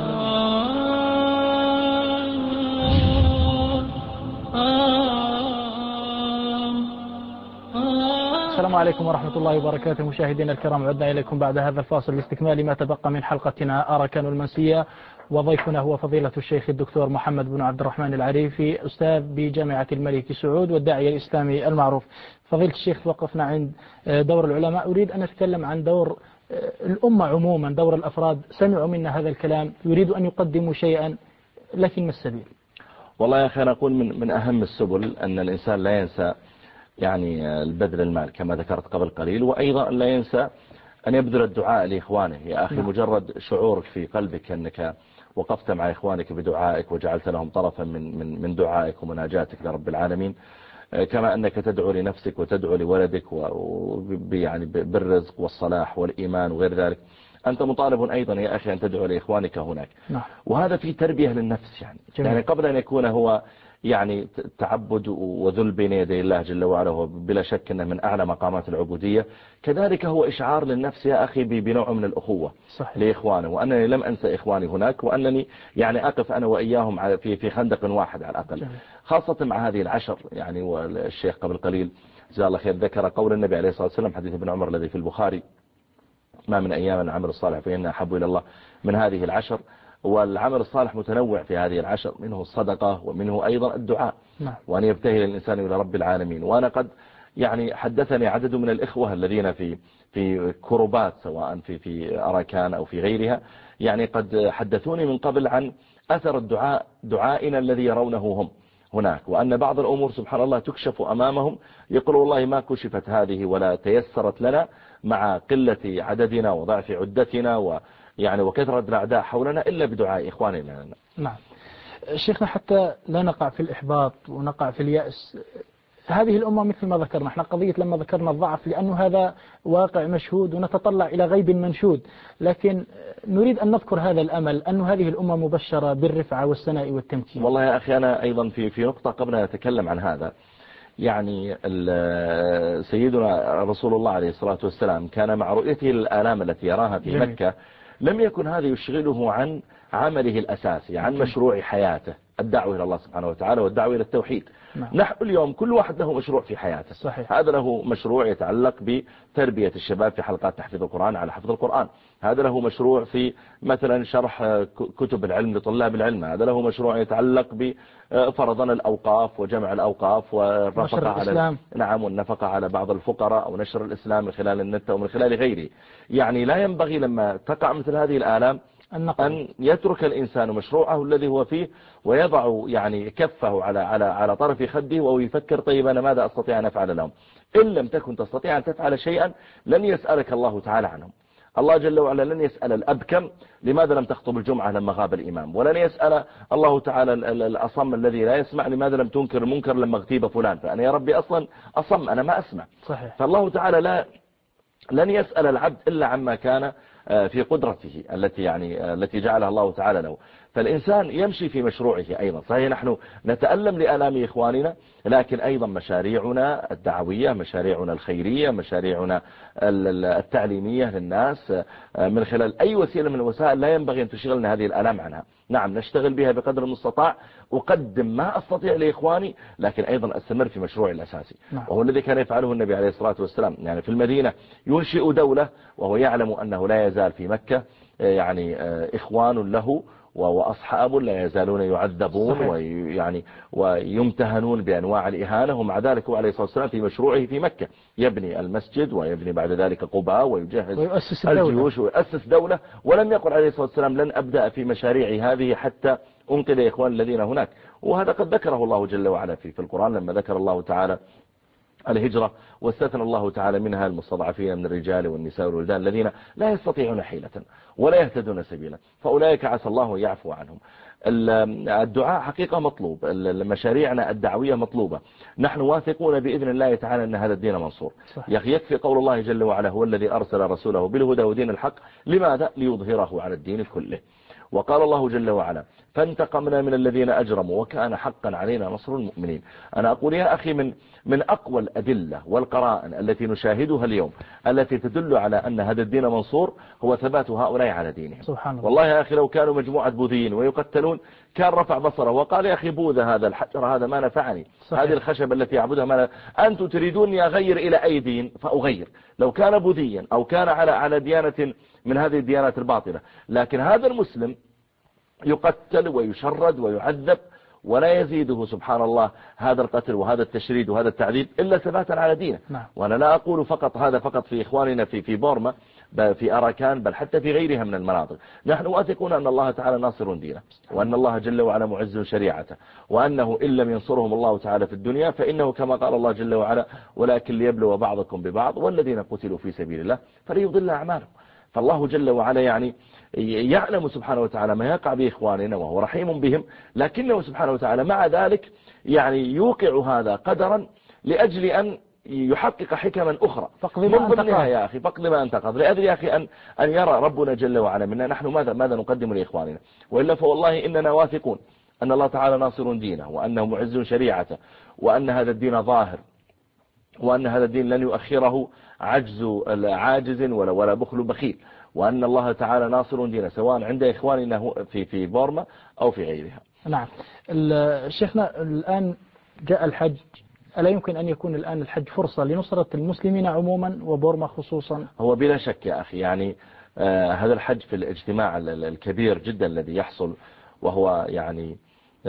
السلام عليكم ورحمة الله وبركاته. مشاهدينا الكرام، عدنا إليكم بعد هذا الفاصل لاستكمال ما تبقى من حلقتنا أركان المنسية، وضيفنا هو فضيلة الشيخ الدكتور محمد بن عبد الرحمن العريفي، أستاذ بجامعة الملك سعود والداعية الإسلامي المعروف. فضيلة الشيخ، توقفنا عند دور العلماء، أريد أن أتكلم عن دور الأمة عموما، دور الأفراد. سمعوا منا هذا الكلام، يريد أن يقدموا شيئا، لكن ما السبيل؟ والله يا أخي، أنا أقول من أهم السبل أن الإنسان لا ينسى يعني البذل المال كما ذكرت قبل قليل، وأيضا لا ينسى أن يبذل الدعاء لإخوانه. يا أخي، مجرد شعورك في قلبك أنك وقفت مع إخوانك بدعائك وجعلت لهم طرفا من دعائك ومناجاتك لرب العالمين، كما أنك تدعو لنفسك وتدعو لولدك يعني بالرزق والصلاح والإيمان وغير ذلك، أنت مطالب أيضا يا أخي أن تدعو لإخوانك هناك. وهذا في تربية للنفس، يعني قبل أن يكون هو يعني تعبد وذل بين يدي الله جل وعلا، وبلا شك أنه من أعلى مقامات العبودية. كذلك هو إشعار للنفس يا أخي بنوع من الأخوة صحيح. لإخوانه، وأنني لم أنسى إخواني هناك، وأنني يعني أقف أنا وإياهم في خندق واحد على الأقل. خاصة مع هذه العشر يعني. والشيخ قبل قليل جزاه الله خير ذكر قول النبي عليه الصلاة والسلام حديث ابن عمر الذي في البخاري: ما من أيام العمل الصالح فإنها أحب إلى الله من هذه العشر. والعمل الصالح متنوع في هذه العشر، منه الصدقة ومنه أيضا الدعاء، وأن يبتهل الإنسان إلى رب العالمين. وأنا قد يعني حدثني عدد من الإخوة الذين في كربات، سواء في أراكان أو في غيرها، يعني قد حدثوني من قبل عن أثر دعائنا الذي يرونه هم هناك، وأن بعض الأمور سبحان الله تكشف أمامهم، يقول والله ما كشفت هذه ولا تيسرت لنا مع قلة عددنا وضعف عدتنا ويعني وكثرة الأعداء حولنا إلا بدعاء إخواننا لنا. نعم شيخنا، حتى لا نقع في الإحباط ونقع في اليأس. هذه الأمة مثل ما ذكرنا احنا قضية لما ذكرنا الضعف، لأنه هذا واقع مشهود ونتطلع إلى غيب منشود، لكن نريد أن نذكر هذا الأمل أن هذه الأمة مبشرة بالرفعة والسناء والتمكين. والله يا أخي أنا أيضا في نقطة قبل أن نتكلم عن هذا، يعني سيدنا رسول الله عليه الصلاة والسلام كان مع رؤيته الآلام التي يراها في مكة لم يكن هذا يشغله عن عمله الأساسي، عن مشروع حياته، الدعوة إلى الله سبحانه وتعالى والدعوة إلى التوحيد. نحن اليوم كل واحد له مشروع في حياته. صحيح. هذا له مشروع يتعلق بتربية الشباب في حلقات تحفيظ القرآن على حفظ القرآن، هذا له مشروع في مثلا شرح كتب العلم لطلاب العلم، هذا له مشروع يتعلق بفرضا الأوقاف وجمع الأوقاف والنفقة على نعم والنفقة على بعض الفقراء أو نشر الإسلام من خلال النت أو من خلال غيره. يعني لا ينبغي لما تقع مثل هذه الآلام أن يترك الإنسان مشروعه الذي هو فيه ويضع يعني كفه على طرف خده ويفكر طيب أنا ماذا أستطيع أن أفعل لهم. إن لم تكن تستطيع أن تفعل شيئا لن يسألك الله تعالى عنهم. الله جل وعلا لن يسأل الأبكم لماذا لم تخطب الجمعة لما غاب الإمام، ولن يسأل الله تعالى الأصم الذي لا يسمع لماذا لم تنكر المنكر لما اغتيب فلان، فأنا يا ربي أصلا أصم أنا ما أسمع. صحيح. فالله تعالى لن يسأل العبد إلا عما كان في قدرته التي جعلها الله تعالى له. فالإنسان يمشي في مشروعه أيضا. صحيح نحن نتألم لآلام إخواننا، لكن أيضا مشاريعنا الدعوية، مشاريعنا الخيرية، مشاريعنا التعليمية للناس من خلال أي وسيلة من الوسائل لا ينبغي أن تشغلنا هذه الآلام عنها. نعم نشتغل بها بقدر المستطاع، أقدم ما أستطيع لإخواني، لكن أيضا أستمر في مشروعي الأساسي. وهو الذي كان يفعله النبي عليه الصلاة والسلام، يعني في المدينة ينشئ دولة وهو يعلم أنه لا يزال في مكة يعني إخوان له وأصحاب لا يزالون يعذبون ويمتهنون بأنواع الإهانة، ومع ذلك هو عليه الصلاة والسلام في مشروعه في مكة يبني المسجد ويبني بعد ذلك قباء ويجهز الجيوش ويؤسس دولة. ولم يقل عليه الصلاة والسلام لن أبدأ في مشاريعي هذه حتى أنقذ إخوان الذين هناك. وهذا قد ذكره الله جل وعلا في القرآن لما ذكر الله تعالى الهجرة، واستثنى الله تعالى منها المستضعفين من الرجال والنساء والولدان الذين لا يستطيعون حيلة ولا يهتدون سبيلا، فأولئك عسى الله يعفو عنهم. الدعاء حقيقة مطلوب، مشاريعنا الدعوية مطلوبة. نحن واثقون بإذن الله تعالى أن هذا الدين منصور. يكفي قول الله جل وعلا هو الذي أرسل رسوله بالهدى ودين الحق، لماذا؟ ليظهره على الدين كله. وقال الله جل وعلا فانتقمنا من الذين أجرموا وكان حقا علينا نصر المؤمنين. أنا أقول يا أخي من أقوى الأدلة والقرائن التي نشاهدها اليوم التي تدل على أن هذا الدين منصور هو ثبات هؤلاء على دينهم. سبحان الله. والله يا أخي لو كانوا مجموعة بوذيين ويقتلون كان رفع بصره وقال يا أخي بوذا هذا الحجر هذا ما نفعني. صحيح. هذه الخشبة التي يعبدها ما أنتم تريدوني أغير إلى أي دين فأغير، لو كان بوذيا أو كان على ديانة من هذه الديانات الباطلة. لكن هذا المسلم يقتل ويشرد ويعذب ولا يزيده سبحان الله هذا القتل وهذا التشريد وهذا التعذيب إلا ثباتا على دينه. وأنا لا أقول فقط هذا فقط في إخواننا في بورما في أراكان، بل حتى في غيرها من المناطق. نحن واثقون أن الله تعالى ناصر دينه، وأن الله جل وعلا معز شريعته، وأنه إن لم ينصرهم الله تعالى في الدنيا فإنه كما قال الله جل وعلا ولكن ليبلو بعضكم ببعض والذين قتلوا في سبيل الله فليضل أعمالهم. فالله جل وعلا يعني يعلم سبحانه وتعالى ما يقع بإخواننا وهو رحيم بهم، لكنه سبحانه وتعالى مع ذلك يعني يوقع هذا قدرا لأجل أن يحقق حكما أخرى من ضمنها يا أخي فقد ما أنتقض لأجل يا أخي أن يرى ربنا جل وعلا منا نحن ماذا نقدم لإخواننا. وإلا فوالله إننا واثقون أن الله تعالى ناصر دينه، وأنه معز شريعته، وأن هذا الدين ظاهر، وأن هذا الدين لن يؤخره عاجز ولا بخل بخيل، وأن الله تعالى ناصر دينه سواء عند إخواننا في بورما أو في غيرها. نعم. شيخنا الآن جاء الحج، ألا يمكن أن يكون الآن الحج فرصة لنصرة المسلمين عموما وبورما خصوصا؟ هو بلا شك يا أخي، يعني هذا الحج في الاجتماع الكبير جدا الذي يحصل، وهو يعني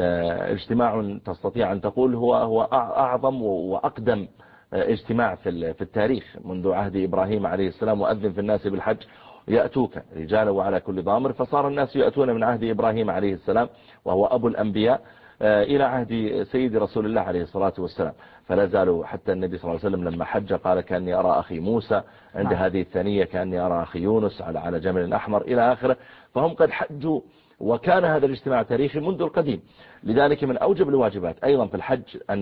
اجتماع تستطيع أن تقول هو أعظم وأقدم اجتماع في التاريخ منذ عهد إبراهيم عليه السلام، وأذن في الناس بالحج يأتوك رجالا وعلى كل ضامر، فصار الناس يأتون من عهد إبراهيم عليه السلام وهو أبو الأنبياء إلى عهد سيد رسول الله عليه الصلاة والسلام، فلا زالوا حتى النبي صلى الله عليه وسلم لما حج قال كأني أرى أخي موسى، عند هذه الثانية كأني أرى أخي يونس على جمل أحمر إلى آخره، فهم قد حجوا، وكان هذا الاجتماع تاريخي منذ القديم. لذلك من أوجب الواجبات أيضا في الحج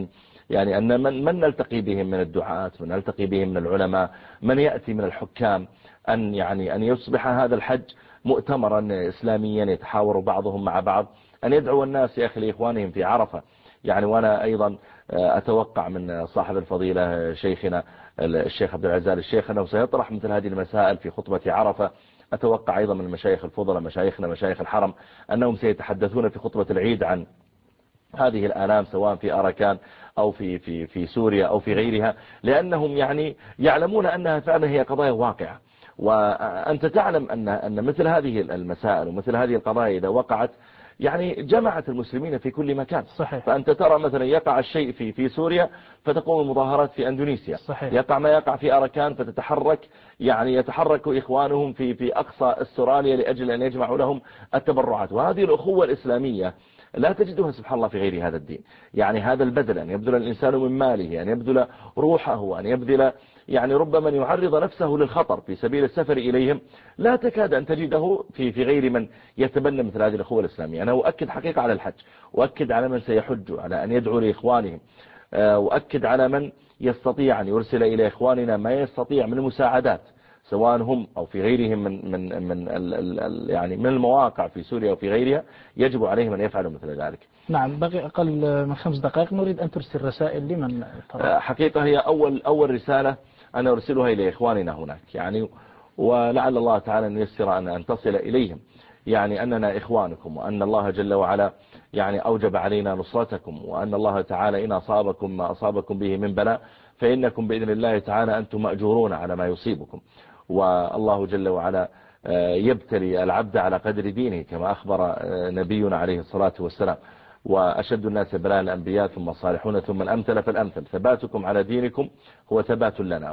أن من نلتقي بهم من الدعاة، من نلتقي بهم من العلماء، من يأتي من الحكام، أن يصبح هذا الحج مؤتمرا إسلاميا يتحاور بعضهم مع بعض، أن يدعو الناس يا أخي لإخوانهم في عرفة. يعني وأنا أيضا أتوقع من صاحب الفضيلة شيخنا الشيخ عبد العزال الشيخ أنه سيطرح مثل هذه المسائل في خطبة عرفة. أتوقع أيضا من المشايخ الفضلاء مشايخنا مشايخ الحرم أنهم سيتحدثون في خطبة العيد عن هذه الآلام سواء في أراكان أو في سوريا أو في غيرها، لأنهم يعني يعلمون أنها فعلا هي قضايا واقعة، وأنت تعلم أن مثل هذه المسائل ومثل هذه القضايا إذا وقعت يعني جمعت المسلمين في كل مكان. صحيح. فأنت ترى مثلا يقع الشيء في سوريا فتقوم المظاهرات في أندونيسيا. صحيح. يقع ما يقع في أراكان فتتحرك، يعني يتحرك إخوانهم في أقصى استراليا لأجل أن يجمعوا لهم التبرعات. وهذه الأخوة الإسلامية لا تجدها سبحان الله في غير هذا الدين. يعني هذا البذل، أن يبذل الإنسان من ماله، أن يبذل روحه، أن يبذل يعني ربما يعرض نفسه للخطر في سبيل السفر إليهم، لا تكاد أن تجده في غير من يتبنى مثل هذه الأخوة الإسلامية. أنا أؤكد حقيقة على الحج، وأكد على من سيحج على أن يدعو لإخوانهم، وأكد على من يستطيع أن يرسل إلى إخواننا ما يستطيع من المساعدات سواء هم أو في غيرهم من المواقع في سوريا وفي غيرها، يجب عليهم أن يفعلوا مثل ذلك. نعم. بقي أقل من 5 دقائق، نريد أن ترسل رسائل لمن ترى. حقيقة هي أول رسالة أنا أرسلها إلى إخواننا هناك، يعني ولعل الله تعالى أن ييسر أن تصل إليهم، يعني أننا إخوانكم، وأن الله جل وعلا يعني أوجب علينا نصرتكم، وأن الله تعالى إن أصابكم ما أصابكم به من بلاء فإنكم بإذن الله تعالى أنتم مأجورون على ما يصيبكم. والله جل وعلا يبتلي العبد على قدر دينه كما أخبر نبينا عليه الصلاة والسلام، وأشد الناس بلاء الأنبياء ثم الصالحون ثم الأمثل فالأمثل، ثباتكم على دينكم هو ثبات لنا.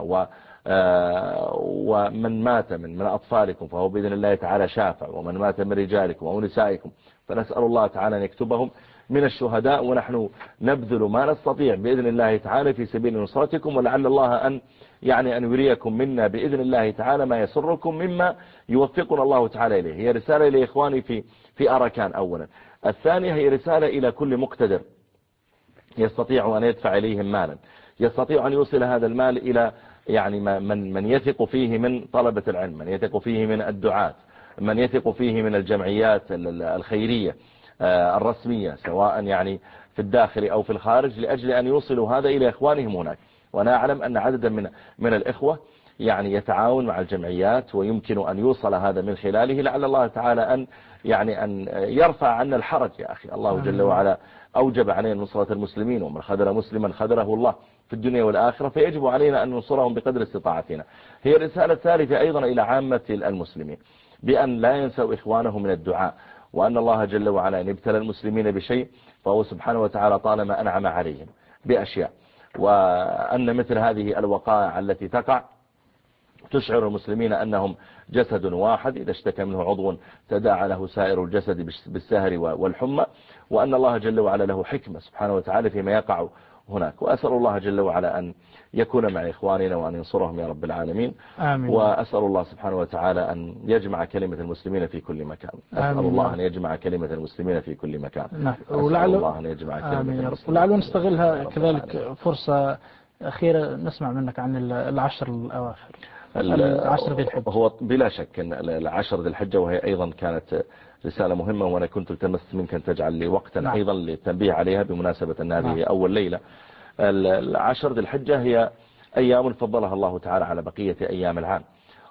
ومن مات من أطفالكم فهو بإذن الله تعالى شافع، ومن مات من رجالكم أو نسائكم فنسأل الله تعالى أن يكتبهم من الشهداء، ونحن نبذل ما نستطيع بإذن الله تعالى في سبيل نصرتكم، ولعل الله أن يريكم منا بإذن الله تعالى ما يسركم مما يوفقنا الله تعالى إليه. هي رسالة إلى إخواني في أراكان أولا. الثانية هي رسالة إلى كل مقتدر يستطيع أن يدفع إليهم مالا، يستطيع أن يوصل هذا المال إلى يعني من يثق فيه من طلبة العلم، من يثق فيه من الدعاة، من يثق فيه من الجمعيات الخيرية الرسمية سواء يعني في الداخل أو في الخارج، لأجل أن يوصلوا هذا إلى إخوانهم هناك. وأنا أعلم أن عددا من الإخوة يعني يتعاون مع الجمعيات، ويمكن أن يوصل هذا من خلاله، لعل الله تعالى أن يرفع عنا الحرج. يا أخي الله جل وعلا أوجب علينا نصرة المسلمين، ومن خذل مسلما خذله الله في الدنيا والآخرة، فيجب علينا أن ننصرهم بقدر استطاعتنا. هي الرسالة الثالثة أيضا إلى عامة المسلمين بأن لا ينسوا إخوانهم من الدعاء، وأن الله جل وعلا أن ابتلى المسلمين بشيء فهو سبحانه وتعالى طالما أنعم عليهم بأشياء، وأن مثل هذه الوقائع التي تقع تشعر المسلمين أنهم جسد واحد، إذا اشتكى منه عضو تداعى له سائر الجسد بالسهر والحمى، وأن الله جل وعلا له حكمة سبحانه وتعالى فيما يقع هناك. وأسأل الله جل وعلا أن يكون مع إخواننا وأن ينصرهم يا رب العالمين. آمين. وأسأل الله سبحانه وتعالى أن يجمع كلمة المسلمين في كل مكان. أسأل الله أن يجمع كلمة المسلمين في كل مكان. أسأل الله أن يجمع كلمة المسلمين. ولعل نستغلها كذلك فرصة أخيرة نسمع منك عن العشر الأواخر. العشر ذي الحجة؟ هو بلا شك أن العشر ذي الحجة، وهي أيضا كانت رسالة مهمة، وأنا كنت التمست منك أن تجعل لي وقتا أيضا للتنبيه عليها بمناسبة أن هذه أول ليلة. العشر ذي الحجة هي أيام فضلها الله تعالى على بقية أيام العام،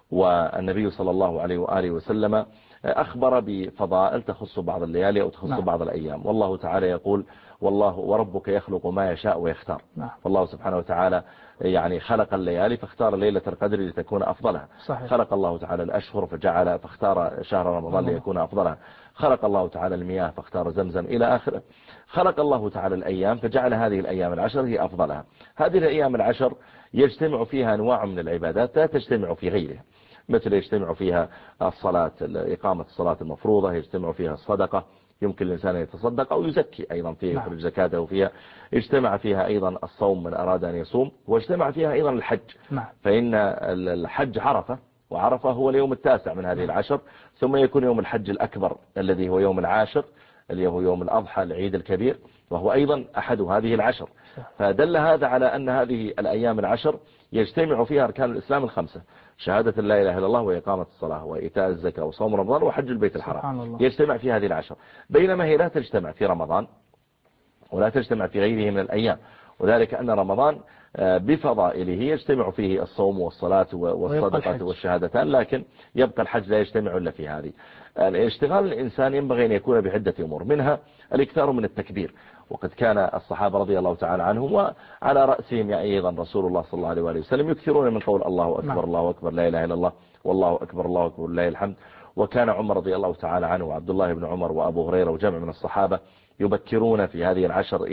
والنبي صلى الله عليه وآله وسلم أخبر بفضائل تخص بعض الليالي أو تخص بعض الأيام. والله تعالى يقول: والله وربك يخلق ما يشاء ويختار. والله سبحانه وتعالى يعني خلق الليالي فاختار ليلة القدر لتكون أفضلها. صحيح. خلق الله تعالى الأشهر فاختار شهر رمضان ليكون أفضلها. خلق الله تعالى المياه فاختار زمزم إلى آخره. خلق الله تعالى الأيام فجعل هذه الأيام العشر هي أفضلها. هذه الأيام العشر يجتمع فيها أنواع من العبادات لا تجتمع في غيرها، مثل يجتمع فيها الصلاة، إقامة الصلاة المفروضة، يجتمع فيها الصدقة، يمكن الإنسان يتصدق أو يزكي أيضا فيها، يخرج زكاته فيها. اجتمع فيها أيضا الصوم من أراد أن يصوم، واجتمع فيها أيضا الحج. فإن الحج عرفة، وعرفة هو اليوم 9 من هذه العشر، ثم يكون يوم الحج الأكبر الذي هو يوم العاشر، اللي هو يوم الأضحى العيد الكبير، وهو أيضا أحد هذه العشر. فدل هذا على أن هذه الأيام العشر يجتمع فيها أركان الإسلام الخمسة: شهادة لا إله إلا الله، وإقامة الصلاة، وإيتاء الزكاة، وصوم رمضان، وحج البيت الحرام. يجتمع في هذه العشر، بينما هي لا تجتمع في رمضان ولا تجتمع في غيره من الأيام، وذلك أن رمضان بفضائله يجتمع فيه الصوم والصلاة والصدقة والشهادتان، لكن يبقى الحج لا يجتمع إلا في هذه. اشتغال الإنسان ينبغي أن يكون بعدة أمور، منها الإكثار من التكبير، وقد كان الصحابة رضي الله تعالى عنهم وعلى رأسهم أيضا رسول الله صلى الله عليه وآله وسلم يكثرون من قول الله أكبر الله أكبر لا إله إلا الله والله أكبر الله أكبر لله الحمد. وكان عمر رضي الله تعالى عنه وعبد الله بن عمر وأبو هريرة وجمع من الصحابة يبكرون في هذه العشر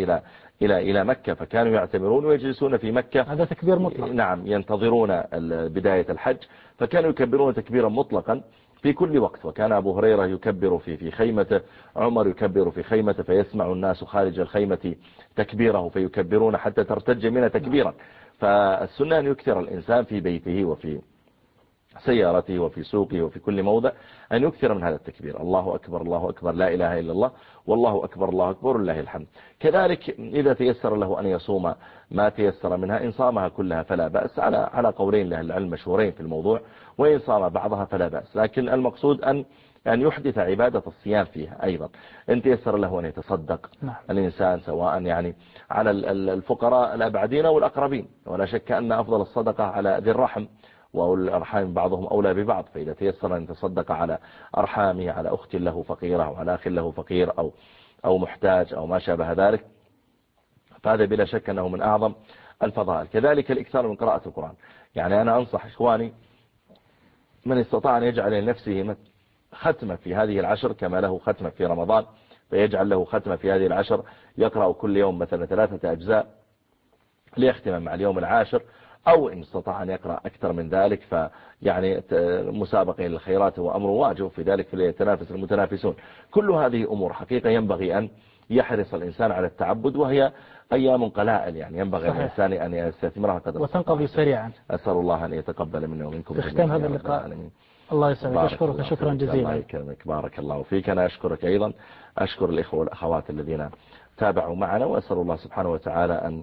إلى مكة، فكانوا يعتمرون ويجلسون في مكة. هذا تكبير مطلق. نعم، ينتظرون بداية الحج، فكانوا يكبرون تكبيرا مطلقا في كل وقت. وكان أبو هريرة يكبر في خيمته، عمر يكبر في خيمته، فيسمع الناس خارج الخيمة تكبيره فيكبرون حتى ترتج منه تكبيرا. فالسنة أن يكثر الإنسان في بيته وفي سيارته وفي سوقه وفي كل موضع أن يكثر من هذا التكبير: الله أكبر الله أكبر لا إله إلا الله والله أكبر الله أكبر لله الحمد. كذلك إذا تيسر له أن يصوم ما تيسر منها، إن صامها كلها فلا بأس، على قولين له العلم مشهورين في الموضوع، وإن صام بعضها فلا بأس، لكن المقصود أن يحدث عبادة الصيام فيها أيضا. إن تيسر له أن يتصدق الإنسان سواء يعني على الفقراء الأبعدين والأقربين، ولا شك أن أفضل الصدقة على ذي الرحم، والأرحام بعضهم أولى ببعض، فإذا تيسر أن يتصدق على أرحامه، على أخت له فقيرة أو على أخ له فقير أو محتاج أو ما شابه ذلك، فهذا بلا شك أنه من أعظم الفضائل. كذلك الإكثار من قراءة القرآن. يعني أنا أنصح إخواني من استطاع أن يجعل لنفسه ختمة في هذه العشر كما له ختمة في رمضان، فيجعل له ختمة في هذه العشر، يقرأ كل يوم مثلا 3 أجزاء ليختم مع اليوم العاشر، أو إن استطاع أن يقرأ أكثر من ذلك فيعني مسابقة للخيرات هو أمر واجب، في ذلك فليتنافس المتنافسون. كل هذه أمور حقيقة ينبغي أن يحرص الإنسان على التعبد، وهي أيام قلائل، يعني ينبغي الإنسان أن يستثمرها قدر وتنقضي سريعا. أسأل الله أن يتقبل منا ومنكم. في ختام هذا اللقاء الله يسعدك، أشكرك شكرا جزيلا. الله يكرمك، بارك الله فيك. أنا أشكرك أيضا، أشكر الإخوة والأخوات الذين تابعوا معنا، وأسأل الله سبحانه وتعالى أن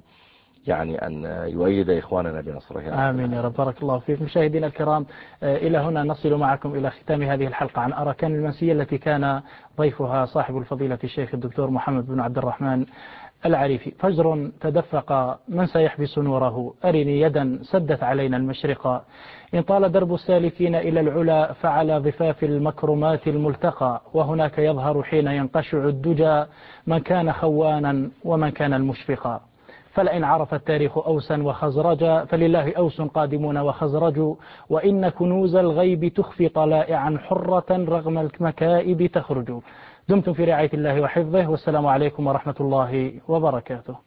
يؤيد إخواننا بنصره. آمين يا رب. بارك الله فيك. مشاهدينا الكرام، إلى هنا نصل معكم إلى ختام هذه الحلقة عن أركان المنسية التي كان ضيفها صاحب الفضيلة الشيخ الدكتور محمد بن عبد الرحمن العريفي. فجر تدفق من سيحبس نوره، أرني يدا سدت علينا المشرقة، إن طال درب السالكين إلى العلا فعلى ضفاف المكرمات الملتقى، وهناك يظهر حين ينقشع الدجى من كان خوانا ومن كان المشفقا. فلئن عرف التاريخ أوسا وخزرجا فلله أوس قادمون وخزرج، وإن كنوز الغيب تخفي طلائعا حرة رغم المكائب تخرج. دمتم في رعاية الله وحفظه، والسلام عليكم ورحمة الله وبركاته.